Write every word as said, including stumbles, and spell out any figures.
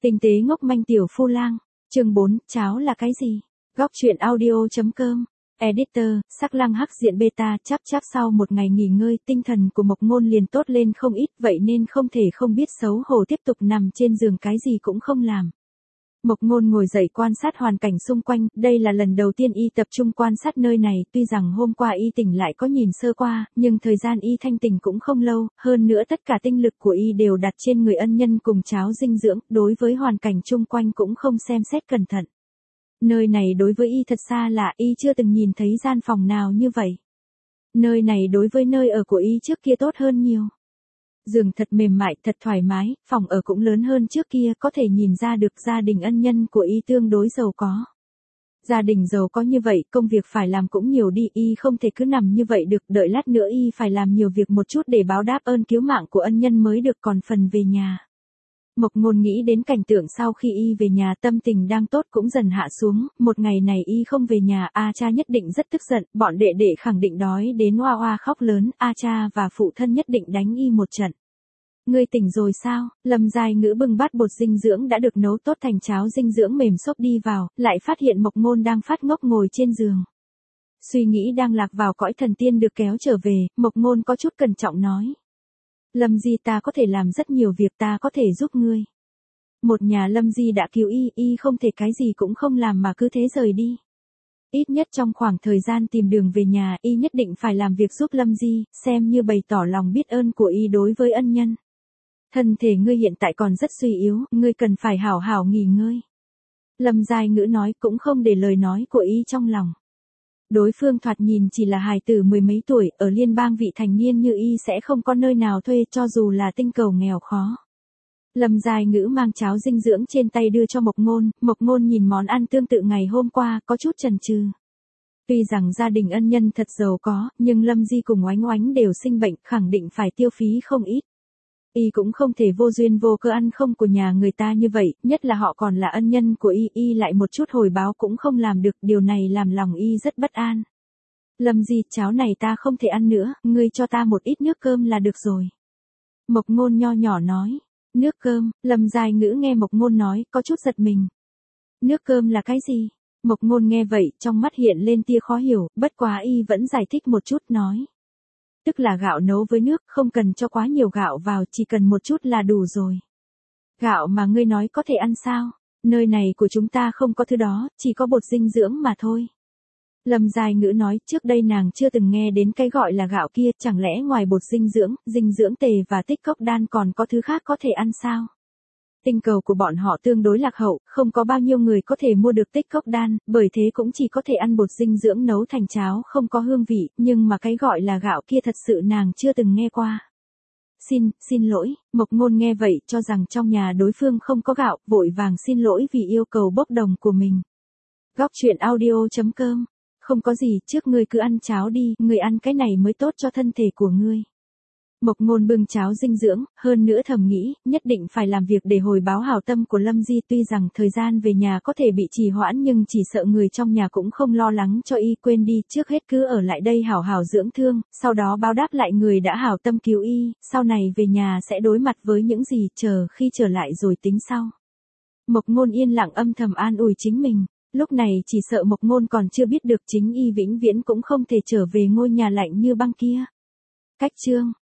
Tinh tế ngốc manh tiểu phu lang. Chương bốn, cháo là cái gì? Góc truyện audio.com. Editor, sắc lăng hắc diện beta, chắp chắp sau một ngày nghỉ ngơi, tinh thần của Mộc Ngôn liền tốt lên không ít, vậy nên không thể không biết xấu hổ tiếp tục nằm trên giường cái gì cũng không làm. Mộc Ngôn ngồi dậy quan sát hoàn cảnh xung quanh, đây là lần đầu tiên y tập trung quan sát nơi này, tuy rằng hôm qua y tỉnh lại có nhìn sơ qua, nhưng thời gian y thanh tỉnh cũng không lâu, hơn nữa tất cả tinh lực của y đều đặt trên người ân nhân cùng cháo dinh dưỡng, đối với hoàn cảnh chung quanh cũng không xem xét cẩn thận. Nơi này đối với y thật xa lạ, y chưa từng nhìn thấy gian phòng nào như vậy. Nơi này đối với nơi ở của y trước kia tốt hơn nhiều. Giường thật mềm mại, thật thoải mái, phòng ở cũng lớn hơn trước kia, có thể nhìn ra được gia đình ân nhân của y tương đối giàu có. Gia đình giàu có như vậy, công việc phải làm cũng nhiều đi, y không thể cứ nằm như vậy được, đợi lát nữa y phải làm nhiều việc một chút để báo đáp ơn cứu mạng của ân nhân mới được, còn phần về nhà. Mộc Ngôn nghĩ đến cảnh tượng sau khi y về nhà, tâm tình đang tốt cũng dần hạ xuống, một ngày này y không về nhà, A cha nhất định rất tức giận, bọn đệ đệ khẳng định đói đến oa oa khóc lớn, A cha và phụ thân nhất định đánh y một trận. Ngươi tỉnh rồi sao? Lâm Giai Ngữ bưng bát bột dinh dưỡng đã được nấu tốt thành cháo dinh dưỡng mềm xốp đi vào, lại phát hiện Mộc Ngôn đang phát ngốc ngồi trên giường. Suy nghĩ đang lạc vào cõi thần tiên được kéo trở về, Mộc Ngôn có chút cẩn trọng nói. Lâm Di, ta có thể làm rất nhiều việc, ta có thể giúp ngươi. Một nhà Lâm Di đã cứu y, y không thể cái gì cũng không làm mà cứ thế rời đi. Ít nhất trong khoảng thời gian tìm đường về nhà, y nhất định phải làm việc giúp Lâm Di, xem như bày tỏ lòng biết ơn của y đối với ân nhân. Thân thể ngươi hiện tại còn rất suy yếu, ngươi cần phải hảo hảo nghỉ ngơi. Lâm Giai Ngữ nói, cũng không để lời nói của y trong lòng. Đối phương thoạt nhìn chỉ là hài tử mười mấy tuổi, ở liên bang vị thành niên như y sẽ không có nơi nào thuê cho dù là tinh cầu nghèo khó. Lâm Giai Ngữ mang cháo dinh dưỡng trên tay đưa cho Mộc Ngôn, Mộc Ngôn nhìn món ăn tương tự ngày hôm qua, có chút chần chừ. Tuy rằng gia đình ân nhân thật giàu có, nhưng Lâm Di cùng Oánh Oánh đều sinh bệnh, khẳng định phải tiêu phí không ít. Y cũng không thể vô duyên vô cớ ăn không của nhà người ta như vậy, nhất là họ còn là ân nhân của y, y lại một chút hồi báo cũng không làm được, điều này làm lòng y rất bất an. Lâm Di, cháo này ta không thể ăn nữa, ngươi cho ta một ít nước cơm là được rồi. Mộc Ngôn nho nhỏ nói, nước cơm, Lâm Giai Ngữ nghe Mộc Ngôn nói, có chút giật mình. Nước cơm là cái gì? Mộc Ngôn nghe vậy, trong mắt hiện lên tia khó hiểu, bất quá y vẫn giải thích một chút nói. Tức là gạo nấu với nước, không cần cho quá nhiều gạo vào, chỉ cần một chút là đủ rồi. Gạo mà ngươi nói có thể ăn sao? Nơi này của chúng ta không có thứ đó, chỉ có bột dinh dưỡng mà thôi. Lâm Giai Ngữ nói, trước đây nàng chưa từng nghe đến cái gọi là gạo kia, chẳng lẽ ngoài bột dinh dưỡng, dinh dưỡng tề và tích cốc đan còn có thứ khác có thể ăn sao? Tinh cầu của bọn họ tương đối lạc hậu, không có bao nhiêu người có thể mua được tích cốc đan, bởi thế cũng chỉ có thể ăn bột dinh dưỡng nấu thành cháo không có hương vị, nhưng mà cái gọi là gạo kia thật sự nàng chưa từng nghe qua. Xin, xin lỗi, Mộc Ngôn nghe vậy cho rằng trong nhà đối phương không có gạo, vội vàng xin lỗi vì yêu cầu bốc đồng của mình. Góc truyện audio.com. Không có gì, trước ngươi cứ ăn cháo đi, ngươi ăn cái này mới tốt cho thân thể của ngươi. Mộc Ngôn bưng cháo dinh dưỡng, hơn nữa thầm nghĩ, nhất định phải làm việc để hồi báo hảo tâm của Lâm Di, tuy rằng thời gian về nhà có thể bị trì hoãn nhưng chỉ sợ người trong nhà cũng không lo lắng cho y, quên đi, trước hết cứ ở lại đây hảo hảo dưỡng thương, sau đó báo đáp lại người đã hảo tâm cứu y, sau này về nhà sẽ đối mặt với những gì, chờ khi trở lại rồi tính sau. Mộc Ngôn yên lặng âm thầm an ủi chính mình, lúc này chỉ sợ Mộc Ngôn còn chưa biết được chính y vĩnh viễn cũng không thể trở về ngôi nhà lạnh như băng kia. Cách chương